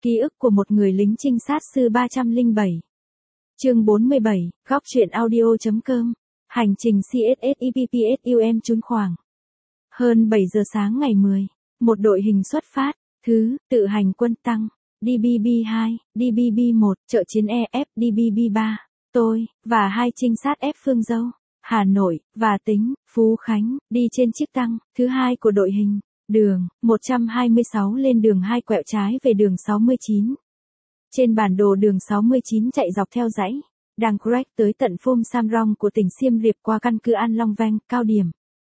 Ký ức của một người lính trinh sát sư 307. Chương 47, góc truyện audio.com. Hành trình CSSIPPSUM trốn khoảng. Hơn 7 giờ sáng ngày 10, một đội hình xuất phát, tự hành quân tăng, DBB2, DBB1, trợ chiến EF, DBB3, tôi, và hai trinh sát F Phương Dâu, Hà Nội, và Tính, Phú Khánh, đi trên chiếc tăng, thứ hai của đội hình. Đường 126 lên đường 2 quẹo trái về đường 69. Trên bản đồ đường 69 chạy dọc theo dãy Đàng Crech tới tận Phum Sam Rong của tỉnh Siem Reap qua căn cứ An Long Vang, cao điểm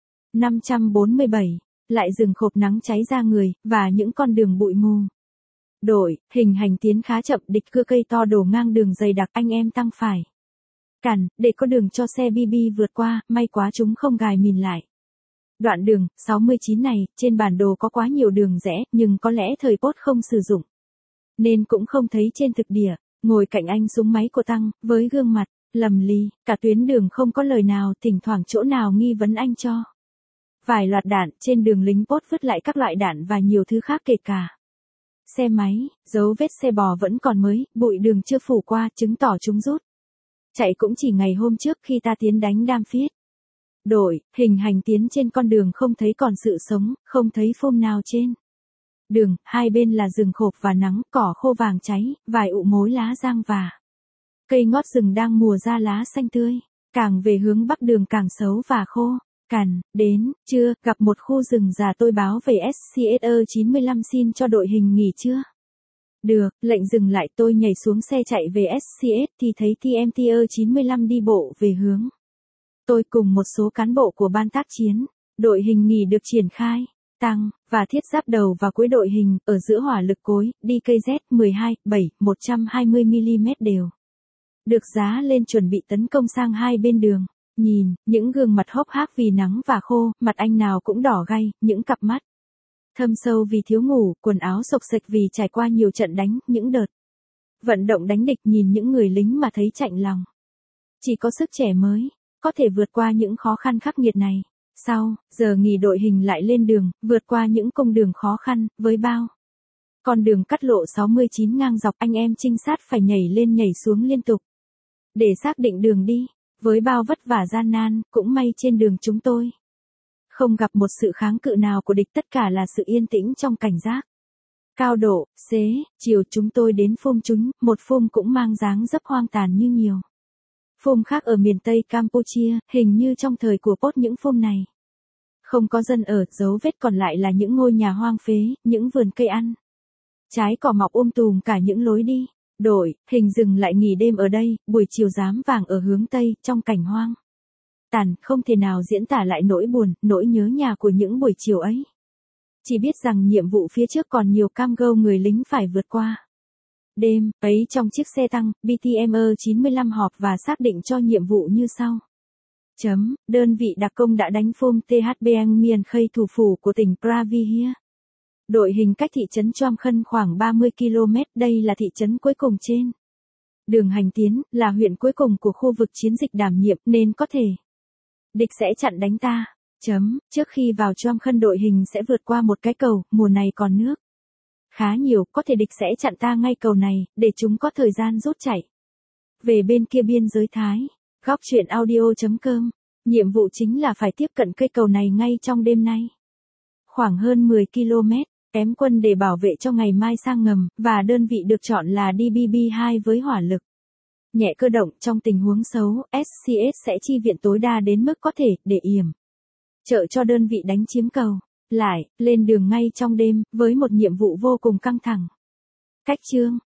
547, lại rừng khộp nắng cháy ra người, và những con đường bụi mù. Đội hình hành tiến khá chậm, địch cưa cây to đổ ngang đường dày đặc, anh em tăng phải cản, để có đường cho xe BB vượt qua, may quá chúng không gài mìn lại. Đoạn đường 69 này, trên bản đồ có quá nhiều đường rẽ, nhưng có lẽ thời Pốt không sử dụng, nên cũng không thấy trên thực địa. Ngồi cạnh anh súng máy của tăng, với gương mặt lầm lì, cả tuyến đường không có lời nào, thỉnh thoảng chỗ nào nghi vấn anh cho vài loạt đạn. Trên đường lính Pốt vứt lại các loại đạn và nhiều thứ khác, kể cả xe máy, dấu vết xe bò vẫn còn mới, bụi đường chưa phủ qua, chứng tỏ chúng rút chạy cũng chỉ ngày hôm trước khi ta tiến đánh Đam Phiết. Đội hình hành tiến trên con đường không thấy còn sự sống, không thấy phôm nào trên đường, hai bên là rừng khộp và nắng, cỏ khô vàng cháy, vài ụ mối lá giang và cây ngót rừng đang mùa ra lá xanh tươi. Càng về hướng bắc đường càng xấu và khô cằn. Đến trưa, gặp một khu rừng già, tôi báo về SCSE 95 xin cho đội hình nghỉ trưa. Được, lệnh dừng lại, tôi nhảy xuống xe chạy về SCS thì thấy TMTE 95 đi bộ về hướng. Tôi cùng một số cán bộ của ban tác chiến, đội hình nghỉ được triển khai, tăng, và thiết giáp đầu và cuối đội hình, ở giữa hỏa lực cối, DKZ-12, 7, 120mm đều. Được giá lên chuẩn bị tấn công sang hai bên đường. Nhìn, những gương mặt hốc hác vì nắng và khô, mặt anh nào cũng đỏ gay, những cặp mắt thâm sâu vì thiếu ngủ, quần áo xộc xệch vì trải qua nhiều trận đánh, những đợt vận động đánh địch. Nhìn những người lính mà thấy chạnh lòng. Chỉ có sức trẻ mới có thể vượt qua những khó khăn khắc nghiệt này. Sau giờ nghỉ, đội hình lại lên đường, vượt qua những cung đường khó khăn, với bao con đường cắt lộ 69 ngang dọc, anh em trinh sát phải nhảy lên nhảy xuống liên tục để xác định đường đi. Với bao vất vả gian nan, cũng may trên đường chúng tôi không gặp một sự kháng cự nào của địch, tất cả là sự yên tĩnh trong cảnh giác. Cao độ, chiều chúng tôi đến Phum Chúng, một Phum cũng mang dáng dấp hoang tàn như nhiều Phum khác ở miền Tây Campuchia. Hình như trong thời của Pốt những Phum này không có dân ở, dấu vết còn lại là những ngôi nhà hoang phế, những vườn cây ăn trái cỏ mọc tùm cả những lối đi. Đội hình dừng lại nghỉ đêm ở đây, buổi chiều rám vàng ở hướng Tây, trong cảnh hoang tàn, không thể nào diễn tả lại nỗi buồn, nỗi nhớ nhà của những buổi chiều ấy. Chỉ biết rằng nhiệm vụ phía trước còn nhiều cam go người lính phải vượt qua. Đêm ấy trong chiếc xe tăng, BTME 95 họp và xác định cho nhiệm vụ như sau. Đơn vị đặc công đã đánh Phum THBang Miền Khây, thủ phủ của tỉnh Pravihia. Đội hình cách thị trấn Chom Khân khoảng 30 km, đây là thị trấn cuối cùng trên đường hành tiến, là huyện cuối cùng của khu vực chiến dịch đảm nhiệm, nên có thể địch sẽ chặn đánh ta. Trước khi vào Chom Khân, đội hình sẽ vượt qua một cái cầu, mùa này còn nước khá nhiều, có thể địch sẽ chặn ta ngay cầu này, để chúng có thời gian rút chạy về bên kia biên giới Thái. Góc truyện audio.com. Nhiệm vụ chính là phải tiếp cận cây cầu này ngay trong đêm nay. Khoảng hơn 10 km, kém quân để bảo vệ cho ngày mai sang ngầm, và đơn vị được chọn là DBB2 với hỏa lực nhẹ cơ động. Trong tình huống xấu, SCS sẽ chi viện tối đa đến mức có thể, để yểm trợ cho đơn vị đánh chiếm cầu. Lại, lên đường ngay trong đêm, với một nhiệm vụ vô cùng căng thẳng. Cách chương